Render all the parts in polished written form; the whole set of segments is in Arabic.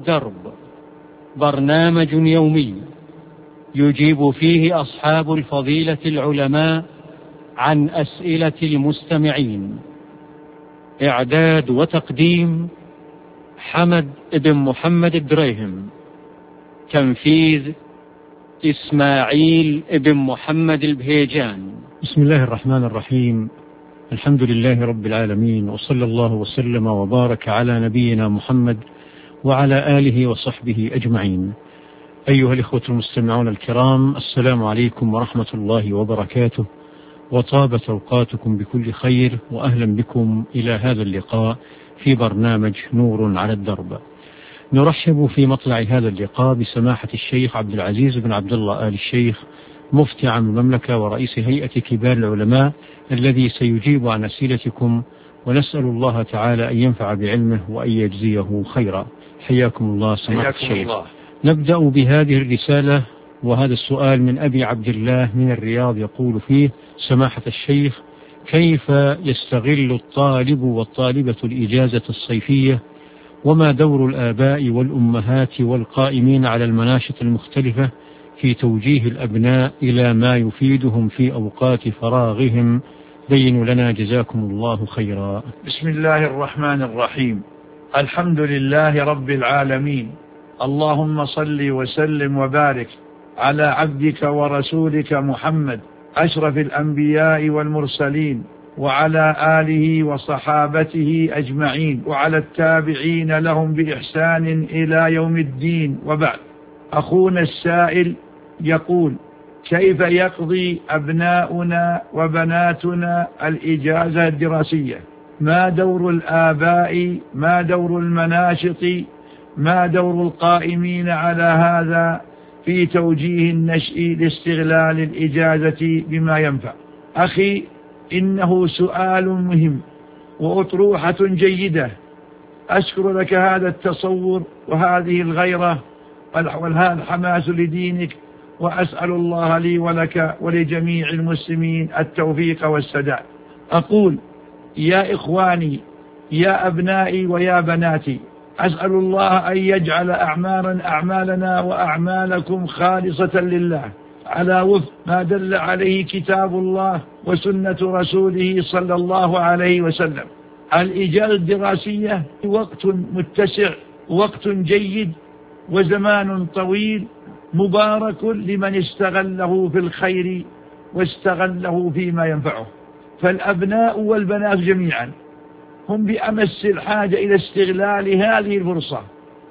الدرب، برنامج يومي يجيب فيه أصحاب الفضيلة العلماء عن أسئلة المستمعين. إعداد وتقديم حمد بن محمد الدريهم. تنفيذ إسماعيل بن محمد البهيجان. بسم الله الرحمن الرحيم. الحمد لله رب العالمين، وصلى الله وسلم وبارك على نبينا محمد وعلى آله وصحبه أجمعين. أيها الإخوة المستمعون الكرام، السلام عليكم ورحمة الله وبركاته، وطابت أوقاتكم بكل خير، وأهلا بكم إلى هذا اللقاء في برنامج نور على الدرب. نرحب في مطلع هذا اللقاء بسماحة الشيخ عبد العزيز بن عبد الله آل الشيخ، مفتي عام المملكة ورئيس هيئة كبار العلماء، الذي سيجيب عن أسئلتكم، ونسأل الله تعالى أن ينفع بعلمه وأن يجزيه خيرا. حياكم الله سماحة الشيخ. نبدأ بهذه الرسالة، وهذا السؤال من أبي عبد الله من الرياض، يقول فيه: سماحة الشيخ، كيف يستغل الطالب والطالبة الإجازة الصيفية؟ وما دور الآباء والأمهات والقائمين على المناشط المختلفة في توجيه الأبناء إلى ما يفيدهم في أوقات فراغهم؟ بينوا لنا جزاكم الله خيرا. بسم الله الرحمن الرحيم. الحمد لله رب العالمين، اللهم صل وسلم وبارك على عبدك ورسولك محمد أشرف الأنبياء والمرسلين، وعلى آله وصحابته أجمعين، وعلى التابعين لهم بإحسان إلى يوم الدين، وبعد. أخونا السائل يقول: كيف يقضي أبناؤنا وبناتنا الإجازة الدراسية؟ ما دور الآباء؟ ما دور المناشط؟ ما دور القائمين على هذا في توجيه النشء لاستغلال الإجازة بما ينفع؟ أخي، إنه سؤال مهم وأطروحة جيدة. أشكر لك هذا التصور وهذه الغيرة وهذا الحماس لدينك، وأسأل الله لي ولك ولجميع المسلمين التوفيق والسداد. أقول: يا إخواني، يا أبنائي ويا بناتي، أسأل الله أن يجعل أعمالنا وأعمالكم خالصة لله على وفق ما دل عليه كتاب الله وسنة رسوله صلى الله عليه وسلم. الإجازة الدراسية وقت متسع، وقت جيد، وزمان طويل مبارك لمن استغله في الخير واستغله فيما ينفعه. فالأبناء والبنات جميعا هم بأمس الحاجة إلى استغلال هذه الفرصة.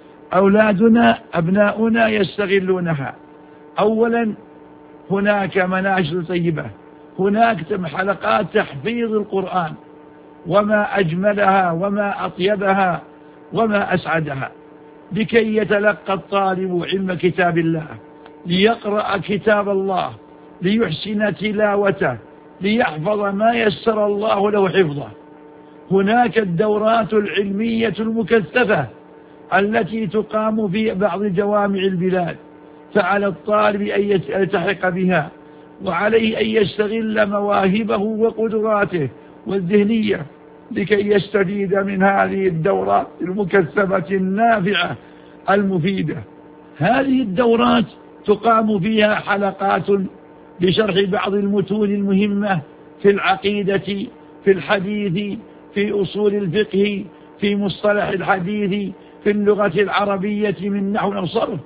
أبناؤنا يستغلونها. أولا، هناك مناشط طيبة، هناك حلقات تحفيظ القرآن، وما أجملها وما أطيبها وما أسعدها، لكي يتلقى الطالب علم كتاب الله، ليقرأ كتاب الله، ليحسن تلاوته، ليحفظ ما يسر الله له حفظه. هناك الدورات العلمية المكثفة التي تقام في بعض جوامع البلاد، فعلى الطالب أن يلتحق بها، وعليه أن يستغل مواهبه وقدراته والذهنية لكي يستفيد من هذه الدورات المكثفة النافعة المفيدة. هذه الدورات تقام فيها حلقات لشرح بعض المتون المهمة في العقيدة، في الحديث، في أصول الفقه، في مصطلح الحديث، في اللغة العربية من نحو الصرف.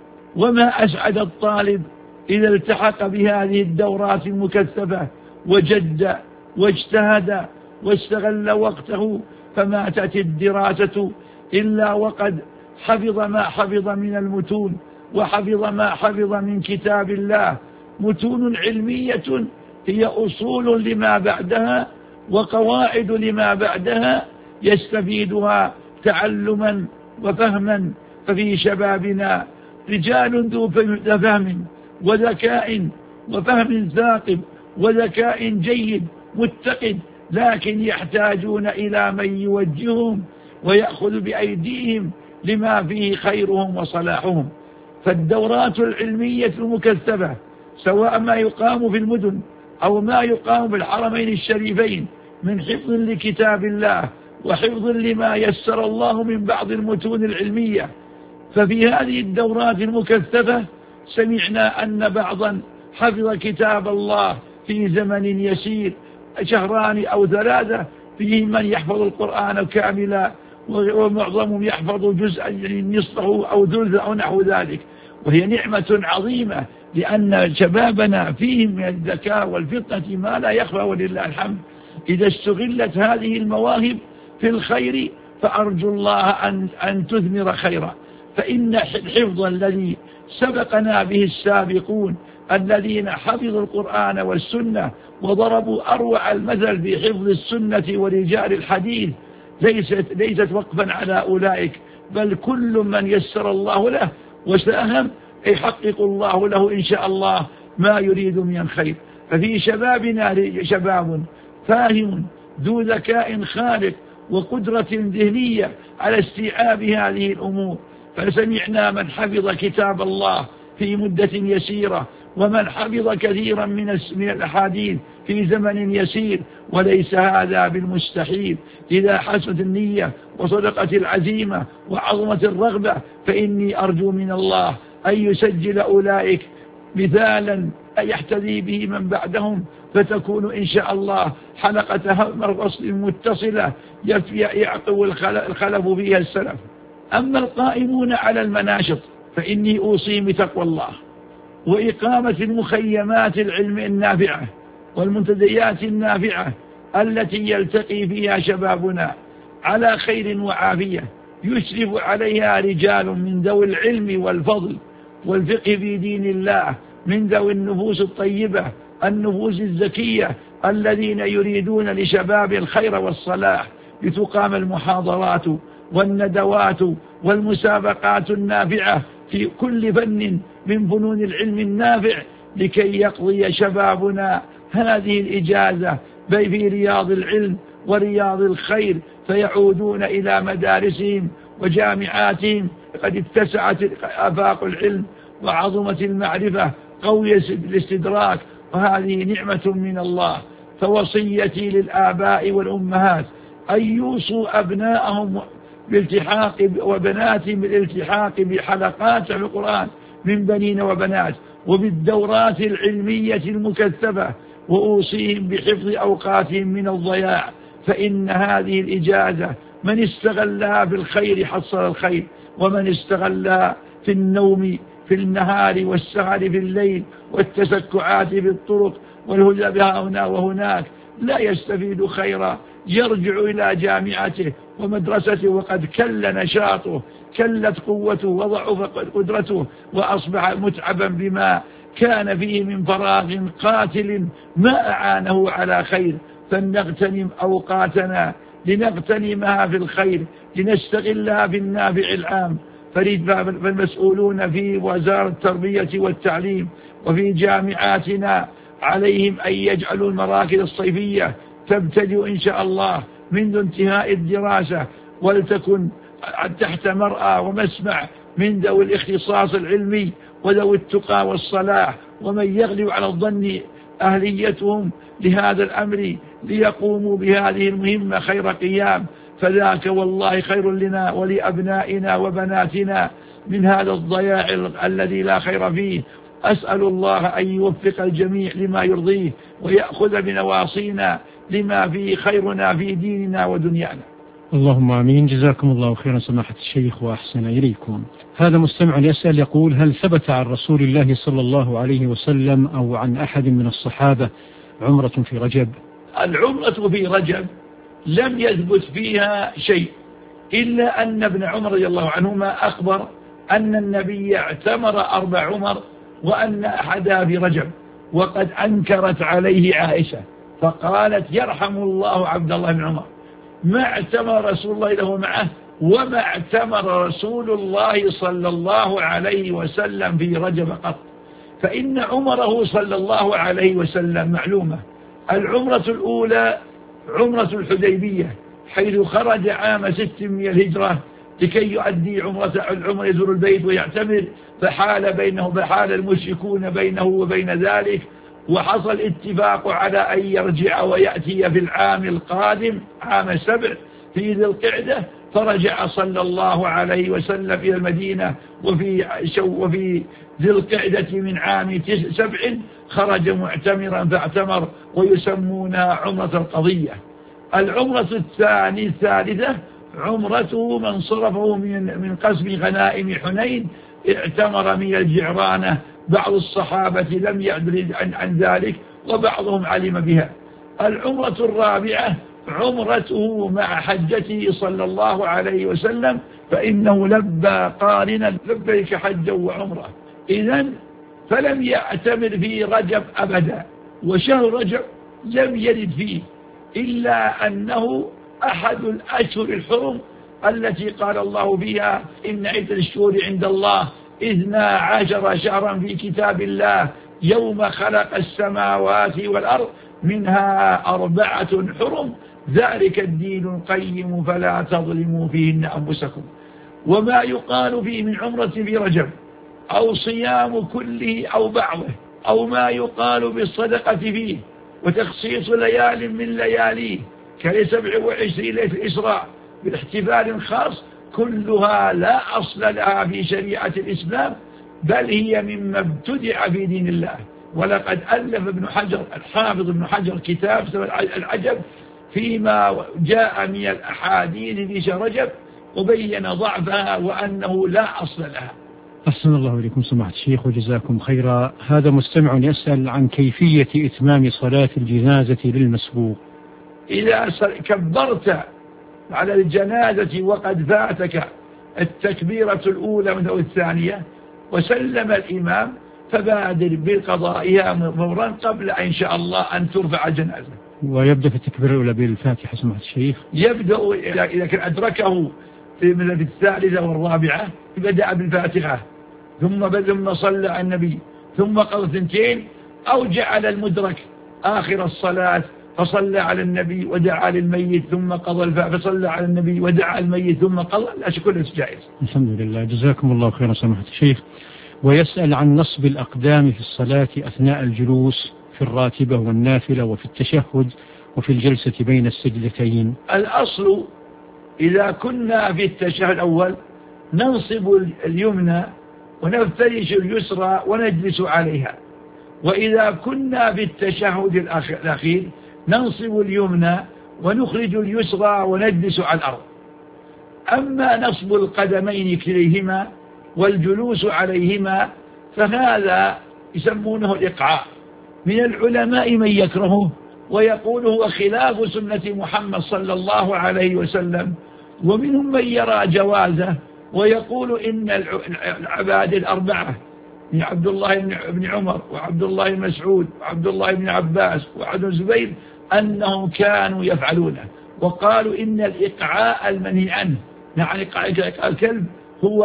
وما أسعد الطالب إذا التحق بهذه الدورات المكثفة وجد واجتهد واستغل وقته، فما تأتي الدراسة إلا وقد حفظ ما حفظ من المتون، وحفظ ما حفظ من كتاب الله. متون علمية هي أصول لما بعدها وقواعد لما بعدها يستفيدها تعلما وفهما. ففي شبابنا رجال ذو فهم وذكاء وفهم ثاقب وذكاء جيد متقد، لكن يحتاجون إلى من يوجههم ويأخذ بأيديهم لما فيه خيرهم وصلاحهم. فالدورات العلمية المكثفة، سواء ما يقام في المدن أو ما يقام في الحرمين الشريفين من حفظ لكتاب الله وحفظ لما يسر الله من بعض المتون العلمية، ففي هذه الدورات المكثفة سمعنا أن بعضا حفظ كتاب الله في زمن يسير، 2 أو 3، فيه من يحفظ القرآن كاملا ومعظمهم يحفظ جزءا نصفه أو ثلثه أو نحو ذلك، وهي نعمة عظيمة، لأن شبابنا فيهم من الذكاء والفطنة ما لا يخفى ولله الحمد. إذا استغلت هذه المواهب في الخير فأرجو الله أن تثمر خيرا، فإن الحفظ الذي سبقنا به السابقون الذين حفظوا القرآن والسنة وضربوا أروع المثل في حفظ السنة ورجال الحديث ليست وقفا على أولئك، بل كل من يسر الله له وساهم يحقق الله له إن شاء الله ما يريد من الخير. ففي شبابنا شباب فاهم ذو ذكاء خالق وقدرة ذهنية على استيعاب هذه الأمور، فسمعنا من حفظ كتاب الله في مدة يسيرة، ومن حفظ كثيرا من الأحاديث في زمن يسير، وليس هذا بالمستحيل. إذا حسنت النية وصدقت العزيمة وعظمت الرغبة فإني أرجو من الله أن يسجل أولئك مثالا يحتذي به من بعدهم، فتكون إن شاء الله حلقة وصل متصلة يعقب الخلف فيها السلف. أما القائمون على المناشط فإني أوصي بتقوى الله وإقامة المخيمات العلم النافعة والمنتديات النافعة التي يلتقي فيها شبابنا على خير وعافية، يشرف عليها رجال من ذوي العلم والفضل والفقه في دين الله، من ذوي النفوس الطيبة النفوس الزكية الذين يريدون لشباب الخير والصلاح، لتقام المحاضرات والندوات والمسابقات النافعة في كل فن من فنون العلم النافع، لكي يقضي شبابنا هذه الإجازة في رياض العلم ورياض الخير، فيعودون إلى مدارسهم وجامعاتهم قد اتسعت آفاق العلم وعظمت المعرفة قوي الاستدراك، وهذه نعمة من الله. فوصيتي للآباء والأمهات أن يوصوا أبناءهم بالالتحاق وبناتهم بالالتحاق بحلقات القرآن من بنين وبنات وبالدورات العلمية المكثفة، وأوصيهم بحفظ أوقاتهم من الضياع، فإن هذه الإجازة من استغلها في الخير حصل الخير، ومن استغلها في النوم في النهار والسهر في الليل والتسكعات في الطرق والهدى بها هنا وهناك لا يستفيد خيرا، يرجع إلى جامعته ومدرسته وقد كل نشاطه، كلت قوته وضعف قدرته، وأصبح متعبا بما كان فيه من فراغ قاتل ما أعانه على خير. فلنغتنم أوقاتنا لنغتنمها في الخير، لنستغلها بالنافع العام. فالمسؤولون في وزارة التربية والتعليم وفي جامعاتنا عليهم أن يجعلوا المراكز الصيفية تبتدئ إن شاء الله منذ انتهاء الدراسة، ولتكن تحت مرأى ومسمع من ذوي الاختصاص العلمي وذوي التقى والصلاح، ومن يغلب على الظن أهليتهم لهذا الأمر ليقوموا بهذه المهمة خير قيام، فذاك والله خير لنا ولأبنائنا وبناتنا من هذا الضياع الذي لا خير فيه. أسأل الله أن يوفق الجميع لما يرضيه ويأخذ بنواصينا لما فيه خيرنا في ديننا ودنيانا. اللهم آمين. جزاكم الله خيرا سماحة الشيخ وأحسن إليكم. هذا مستمع يسأل يقول: هل ثبت عن رسول الله صلى الله عليه وسلم أو عن أحد من الصحابة عمرة في رجب؟ العمرة في رجب لم يثبت فيها شيء، إلا أن ابن عمر رضي الله عنهما أخبر أن النبي اعتمر 4 عمر وأن أحدها في رجب، وقد أنكرت عليه عائشة فقالت: يرحم الله عبد الله بن عمر، ما اعتمر رسول الله له معه وما اعتمر رسول الله صلى الله عليه وسلم في رجب قط. فإن عمره صلى الله عليه وسلم معلومة. العمرة الأولى عمرة الحديبية، حيث خرج عام 600 الهجرة لكي يؤدي العمرة يزور البيت ويعتمر، فحال المشركون بينه وبين ذلك، وحصل اتفاق على أن يرجع ويأتي في العام القادم عام 7 في ذي القعدة فرجع صلى الله عليه وسلم إلى المدينة وفي ذي القعدة من عام 7 خرج معتمرا فاعتمر، ويسمونها عمرة القضية. العمرة الثالثة عمرته من صرفه من قسم غنائم حنين، اعتمر من الجعرانة. بعض الصحابة لم يدري عن ذلك وبعضهم علم بها. العمرة الرابعة عمرته مع حجته صلى الله عليه وسلم، فإنه لبى قارنا لبيك حجا وعمرة. إذن فلم يعتمر في رجب أبدا، وشهر رجب لم يرد فيه، إلا أنه أحد الأشهر الحرم التي قال الله فيها إن عدة الشهور عند الله 12 شهرا في كتاب الله يوم خلق السماوات والأرض منها 4 حرم ذلك الدين القيم فلا تظلموا فيهن أنفسكم. وما يقال فيه من عمرة في رجب أو صيام كله أو بعضه أو ما يقال بالصدقة فيه وتخصيص ليال من لياليه ك27 ليلة الإسراء بالاحتفال خاص، كلها لا أصل لها في شريعة الإسلام، بل هي مما ابتدع في دين الله. ولقد ألف ابن حجر الحافظ ابن حجر كتاب العجب فيما جاء من الأحاديث في شهر رجب وبين ضعفها وأنه لا أصل لها. أحسن الله إليكم سماحة الشيخ وجزاكم خيرا. هذا مستمع يسأل عن كيفية إتمام صلاة الجنازة للمسبوق. إذا كبرت على الجنازة وقد فاتك التكبيرة الأولى أو الثانية وسلم الإمام، فبادر بقضائها فورا قبل إن شاء الله أن ترفع الجنازة. ويبدأ في التكبيرة الأولى بالفاتحة سماحة الشيخ؟ يبدأ إذا كان أدركه في الثالثة والرابعة بدأ بالفاتحة ثم صلى على النبي ثم قضى 2، أو جعل المدرك آخر الصلاة فصلى على النبي ودعا للميت ثم قضى فصلى على النبي ودعا الميت ثم قضى، لا كله جائز. الحمد لله، جزاكم الله خيرا سماحة الشيخ. ويسأل عن نصب الأقدام في الصلاة أثناء الجلوس في الراتبة والنافلة وفي التشهد وفي الجلسة بين السجدتين. الأصل إذا كنا في التشهد الأول ننصب اليمنى ونفترش اليسرى ونجلس عليها، وإذا كنا في التشهد الأخير ننصب اليمنى ونخرج اليسرى ونجلس على الأرض. أما نصب القدمين كليهما والجلوس عليهما فهذا يسمونه الإقعاء. من العلماء من يكرهه ويقول هو خلاف سنة محمد صلى الله عليه وسلم، ومنهم من يرى جوازه ويقول إن العباد الأربعة من عبد الله بن عمر وعبد الله بن مسعود وعبد الله بن عباس وعبد الزبير أنهم كانوا يفعلونه، وقالوا إن الإقعاء المنهي عنه يعني إقعاء الكلب هو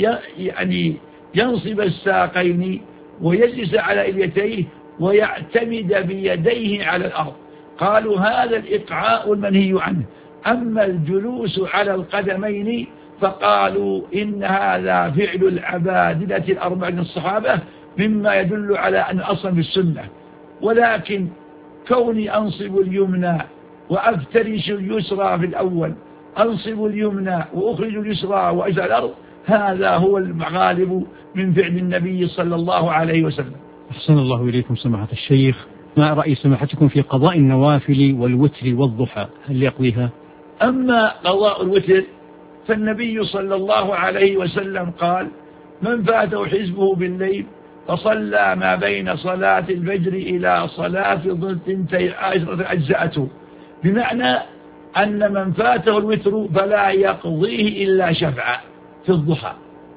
أن ينصب الساقين ويجلس على إليتيه ويعتمد بيديه على الأرض. قالوا هذا الإقعاء المنهي عنه. أما الجلوس على القدمين فقالوا إن هذا فعل العبادلة الأربعة من الصحابة مما يدل على أن أصلا في السنة، ولكن كوني أنصب اليمنى وأفترش اليسرى في الأول، أنصب اليمنى وأخرج اليسرى وأجعل الأرض، هذا هو الغالب من فعل النبي صلى الله عليه وسلم. أحسن الله إليكم سماحة الشيخ. ما رأي سماحتكم في قضاء النوافل والوتر والضحى، هل يقضيها؟ أما قضاء الوتر فالنبي صلى الله عليه وسلم قال من فاته حزبه بالليل فصلى ما بين صلاة الفجر إلى صلاة الظهر 12 أجزأته، بمعنى أن من فاته الوتر فلا يقضيه إلا شفعا في الضحى.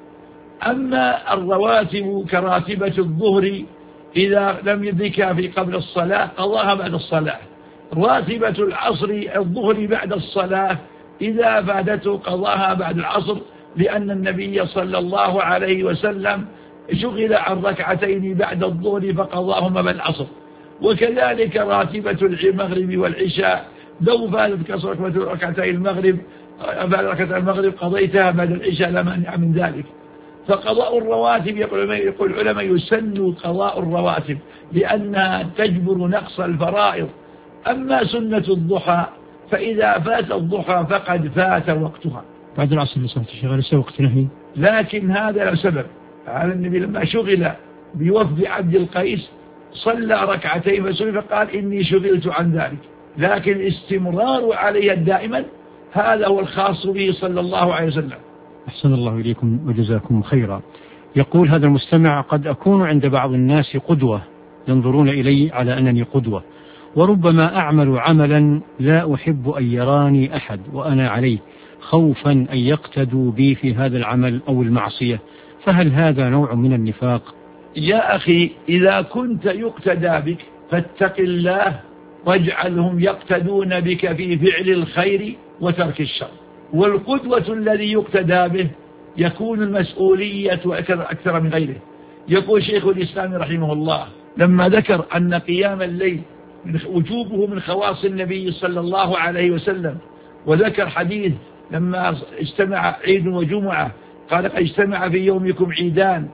أما الرواتب كراتبة الظهر إذا لم يدركها في قبل الصلاة قضاها بعد الصلاة، راتبة العصر الظهر بعد الصلاة إذا فاتته قضاها بعد العصر، لأن النبي صلى الله عليه وسلم شغل عن ركعتين بعد الظهر فقضاهما بعد العصر. وكذلك راتبة المغرب والعشاء لو فاتتك ركعتي المغرب بعد ركعتي المغرب قضيتها بعد العشاء لا مانع من ذلك. فقضاء الرواتب يقول العلماء يسن قضاء الرواتب لأنها تجبر نقص الفرائض. أما سنة الضحى فإذا فات الضحى فقد فات وقتها. بعد العصر لصلاة الشيخ ليس وقت نهي. لكن هذا له سبب. على النبي لما شغل بوفد عبد القيس صلى ركعتين فسئل فقال إني شغلت عن ذلك، لكن الاستمرار عليها دائما هذا هو الخاص به صلى الله عليه وسلم. أحسن الله إليكم وجزاكم خيرا. يقول هذا المستمع: قد أكون عند بعض الناس قدوة، ينظرون إلي على أنني قدوة، وربما أعمل عملا لا أحب أن يراني أحد وأنا عليه، خوفا أن يقتدوا بي في هذا العمل أو المعصية، فهل هذا نوع من النفاق؟ يا أخي إذا كنت يقتدى بك فاتق الله واجعلهم يقتدون بك في فعل الخير وترك الشر. والقدوة الذي يقتدى به يكون المسؤولية أكثر من غيره. يقول شيخ الإسلام رحمه الله لما ذكر أن قيام الليل وجوبه من خواص النبي صلى الله عليه وسلم، وذكر حديث لما اجتمع عيد وجمعة قال قد اجتمع في يومكم عيدان،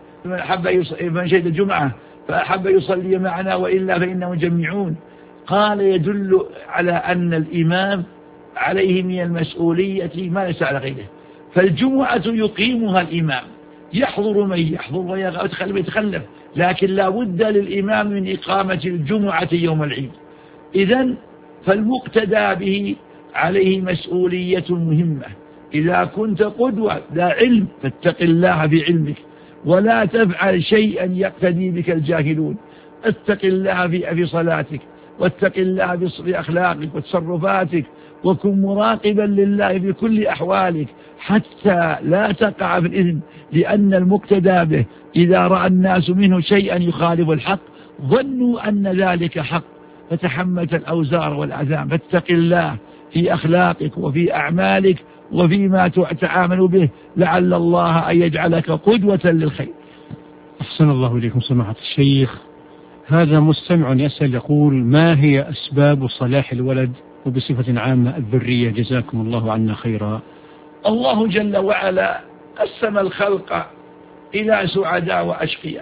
من شهد الجمعة فأحب يصلي معنا وإلا فإنهم جميعون. قال يدل على أن الإمام عليه من المسؤولية ما ليس على غيره. فالجمعة يقيمها الإمام، يحضر من يحضر ويتخلف، لكن لا بد للإمام من إقامة الجمعة يوم العيد. إذن فالمقتدى به عليه مسؤولية مهمة. إذا كنت قدوة ذا علم فاتق الله في علمك، ولا تفعل شيئا يقتدي بك الجاهلون. اتق الله في صلاتك، واتق الله في أخلاقك وتصرفاتك، وكن مراقبا لله في كل أحوالك حتى لا تقع في الإثم، لأن المقتدى به إذا رأى الناس منه شيئا يخالف الحق ظنوا أن ذلك حق فتحملت الأوزار والآثام. فاتق الله في أخلاقك وفي أعمالك وفيما تعامل به، لعل الله أن يجعلك قدوة للخير. أحسن الله إليكم سماحة الشيخ. هذا مستمع يسأل يقول: ما هي أسباب صلاح الولد وبصفة عامة الذرية؟ جزاكم الله عنا خيرا. الله جل وعلا قسم الخلق إلى سعداء وأشقياء،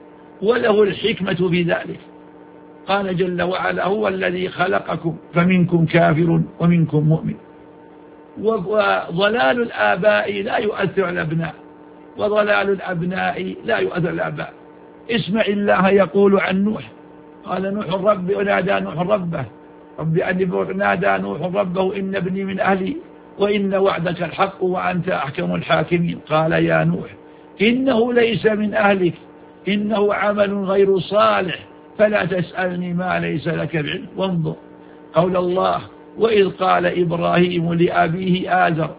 وله الحكمة في ذلك. قال جل وعلا: هو الذي خلقكم فمنكم كافر ومنكم مؤمن. وضلال الآباء لا يؤثر على الأبناء، وضلال الأبناء لا يؤثر على الآباء. اسمع الله يقول عن نوح، قال نوح ربي، ونادى نوح ربه ربي أني نادى نوح ربه إن ابني من أهلي وإن وعدك الحق وأنت أحكم الحاكمين. قال يا نوح إنه ليس من أهلك إنه عمل غير صالح فلا تسألني ما ليس لك بعلم. وانظر قول الله: وإذ قال إبراهيم لأبيه آزر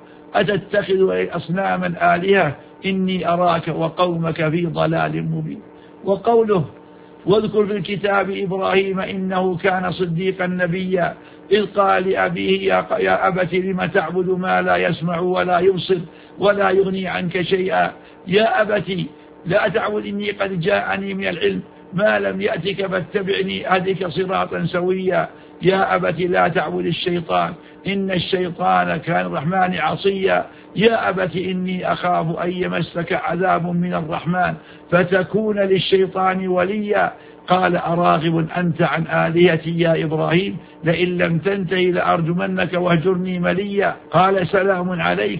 أتتخذ أصناما آلهة إني أراك وقومك في ضلال مبين. وقوله: واذكر في الكتاب إبراهيم إنه كان صديقا نبيا إذ قال لأبيه يا أبت لم تعبد ما لا يسمع ولا يبصر ولا يغني عنك شيئا يا أبت لا تعبد إني قد جاءني من العلم ما لم يأتك فاتبعني أهدك صراطا سويا يا أبت لا تعبد الشيطان إن الشيطان كان الرحمن عصيا يا أبت إني أخاف أن يمسك عذاب من الرحمن فتكون للشيطان وليا. قال أراغب أنت عن آلهتي يا إبراهيم لئن لم تنتهي لأرجمنك واهجرني مليا. قال سلام عليك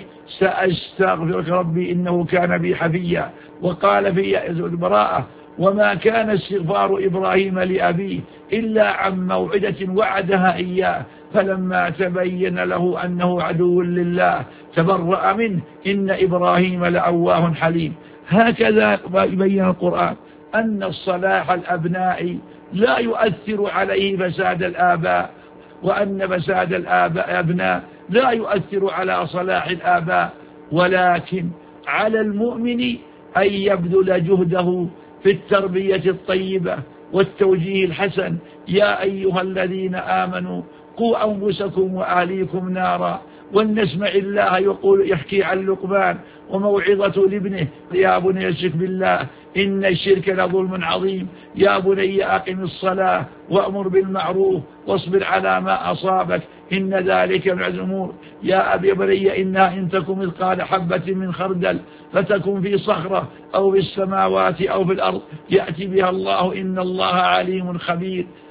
سأستغفرك ربي إنه كان بي حفيا. وقال في البراءة: وما كان استغفار إبراهيم لأبيه إلا عن موعدة وعدها إياه فلما تبين له أنه عدو لله تبرأ منه إن إبراهيم لأواه حليم. هكذا يبين القرآن أن الصلاح الأبناء لا يؤثر عليه فساد الآباء، وأن فساد الأبناء لا يؤثر على صلاح الآباء، ولكن على المؤمن أن يبذل جهده في التربية الطيبة والتوجيه الحسن. يا أيها الذين آمنوا قوا أنفسكم وأهليكم نارا. ولنسمع الله يقول يحكي عن لقمان وموعظة لابنه: يا بني اشرك بالله إن الشرك لظلم عظيم يا بني أقم الصلاة وأمر بالمعروف واصبر على ما أصابك إن ذلك من عزم الأمور. يا أبي بني إنها إن تكن مثقال حبة من خردل فتكن في صخرة أو في السماوات أو في الأرض يأتي بها الله إن الله عليم خبير.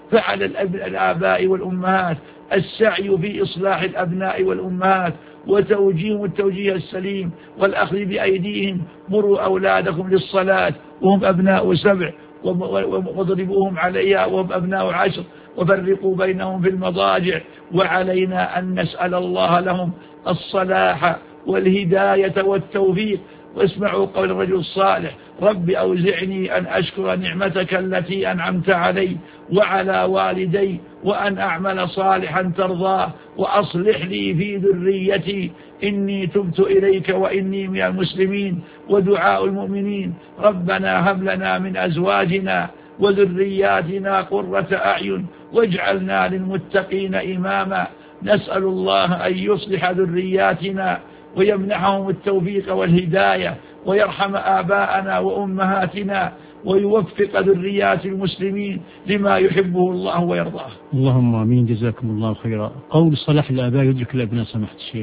فعلى الآباء والأمهات السعي في إصلاح الأبناء والأمهات وتوجيههم التوجيه السليم والأخذ بأيديهم. مروا أولادكم للصلاة وهم أبناء 7 واضربوهم عليها وهم أبناء 10 وفرقوا بينهم في المضاجع. وعلينا أن نسأل الله لهم الصلاح والهداية والتوفيق. واسمعوا قول الرجل الصالح: رب أوزعني أن أشكر نعمتك التي أنعمت علي وعلى والدي وأن أعمل صالحا ترضاه وأصلح لي في ذريتي إني تبت إليك وإني من المسلمين. ودعاء المؤمنين: ربنا هب لنا من أزواجنا وذرياتنا قرة أعين واجعلنا للمتقين إماما. نسأل الله أن يصلح ذرياتنا ويمنحهم التوفيق والهداية ويرحم آباءنا وأمهاتنا ويوفق ذريات المسلمين لما يحبه الله ويرضاه. اللهم آمين. جزاكم الله خيرا. قول صلاح الآباء يدرك الأبناء سماحة الشيخ،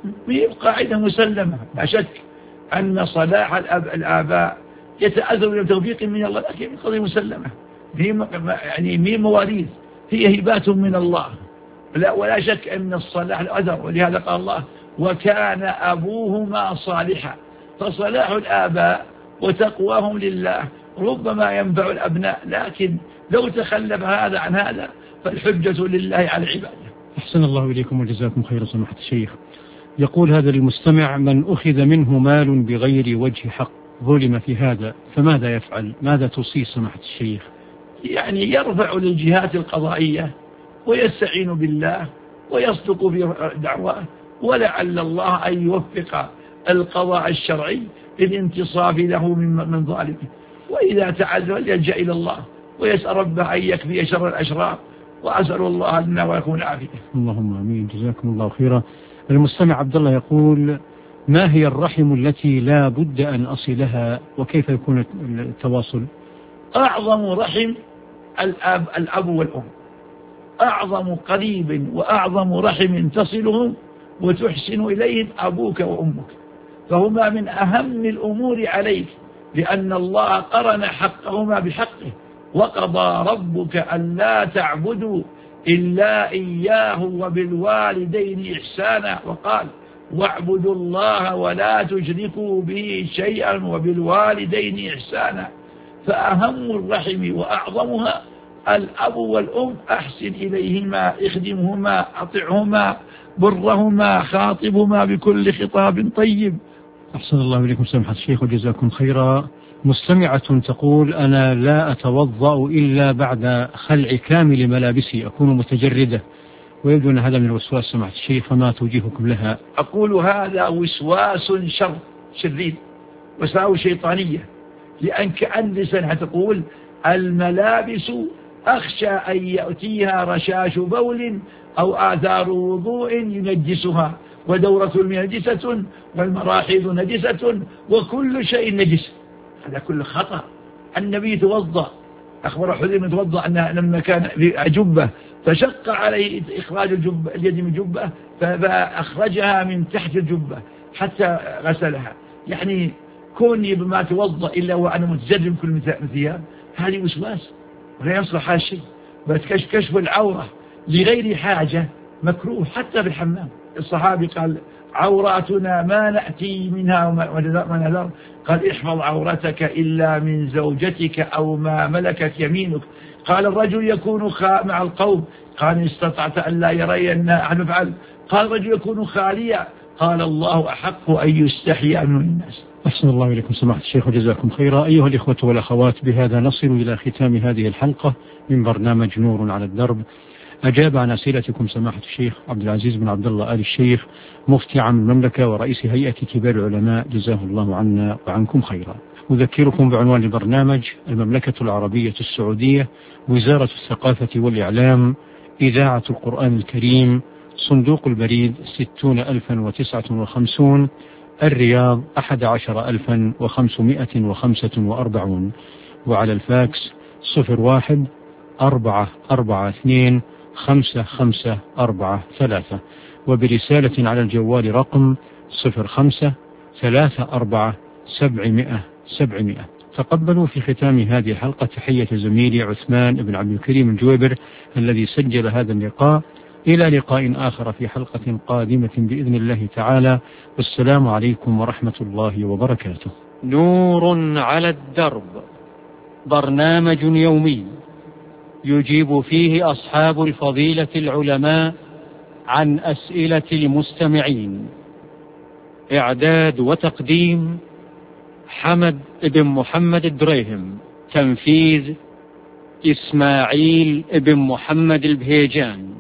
قاعدة مسلمة، لا شك أن صلاح الآباء يتأذر من توفيق من الله، لكن قضية مسلمة، يعني مين مواريث، هي هبات من الله، ولا شك أن الصلاح الأثر. ولهذا قال الله: وكان أبوهما صالحا. فصلاح الآباء وتقواهم لله ربما ينفع الأبناء، لكن لو تخلف هذا عن هذا فالحجة لله على عباده. أحسن الله إليكم وجزاكم خير سماحة الشيخ. يقول هذا المستمع: من أخذ منه مال بغير وجه حق ظلم في هذا فماذا يفعل؟ ماذا توصي سماحة الشيخ؟ يعني يرفع للجهات القضائية ويستعين بالله ويصدق في دعواه، ولعل الله أن يوفق القضاء الشرعي للانتصاف له من ظالمه. وإذا تعذر يلجأ إلى الله ويسأل ربه أن يكفي شر الأشرار، وأسأل الله لنا ويكون عافية. اللهم آمين. جزاكم الله خيرا. المستمع عبد الله يقول: ما هي الرحم التي لا بد أن أصلها وكيف يكون التواصل؟ أعظم رحم الأب والأم، أعظم قريب وأعظم رحم تصلهم وتحسن إليهم أبوك وأمك، فهما من أهم الأمور عليك، لأن الله قرن حقهما بحقه: وقضى ربك ألا تعبدوا إلا إياه وبالوالدين إحسانا، وقال: واعبدوا الله ولا تشركوا به شيئا وبالوالدين إحسانا. فأهم الرحم وأعظمها الأب والأم، أحسن إليهما، اخدمهما، أطعهما، برهما، خاطبهما بكل خطاب طيب. أحسن الله إليكم سماحة الشيخ وجزاكم خيرا. مستمعة تقول: أنا لا أتوضأ إلا بعد خلع كامل ملابسي، أكون متجردة، ويبدو أن هذا من الوسواس سماحة الشيخ، فما توجيهكم لها؟ أقول هذا وسواس شرير، وساوس شيطانية، لأن كأن لسانها تقول: الملابس أخشى أن يأتيها رشاش بول أو آثار وضوء ينجسها، ودورة المياه نجسة، والمراحيض نجسة، وكل شيء نجس. هذا كل خطأ. النبي توضأ، أخبر حذيفة توضأ أن لما كان في جبة فشق عليه إخراج اليد من الجبة فأخرجها من تحت الجبة حتى غسلها. يعني كوني بما توضأ إلا وأنا متجرم كل ثياب، هذه وسواس ولا يصلح هذا الشيء. بس كشف العورة لغير حاجة مكروه حتى في الحمام. الصحابي قال: عوراتنا ما نأتي منها وما نذر، قال: احفظ عورتك إلا من زوجتك أو ما ملكت يمينك. قال: الرجل يكون مع القوم، قال: إن استطعت أن لا يرين أحد فعل. قال: الرجل يكون خاليا، قال: الله أحق أن يستحيا من الناس. أحسن الله إليكم سماحة الشيخ وجزاكم خيرا. أيها الإخوة والأخوات، بهذا نصل إلى ختام هذه الحلقة من برنامج نور على الدرب. أجاب عن أسئلتكم سماحة الشيخ عبد العزيز بن عبد الله آل الشيخ، مفتي عام المملكة ورئيس هيئة كبار العلماء، جزاه الله عنا وعنكم خيرا. أذكركم بعنوان البرنامج: المملكة العربية السعودية، وزارة الثقافة والإعلام، إذاعة القرآن الكريم، صندوق البريد 60,059، الرياض 11,545، وعلى الفاكس 01-442-55543، وبرسالة على الجوال رقم 05-34-700-700. تقبلوا في ختام هذه الحلقة تحية زميلي عثمان بن عبد الكريم الجويبر الذي سجل هذا اللقاء. إلى لقاء آخر في حلقة قادمة بإذن الله تعالى، والسلام عليكم ورحمة الله وبركاته. نور على الدرب، برنامج يومي يجيب فيه أصحاب الفضيلة العلماء عن أسئلة المستمعين. إعداد وتقديم حمد بن محمد الدريهم. تنفيذ إسماعيل بن محمد البهيجان.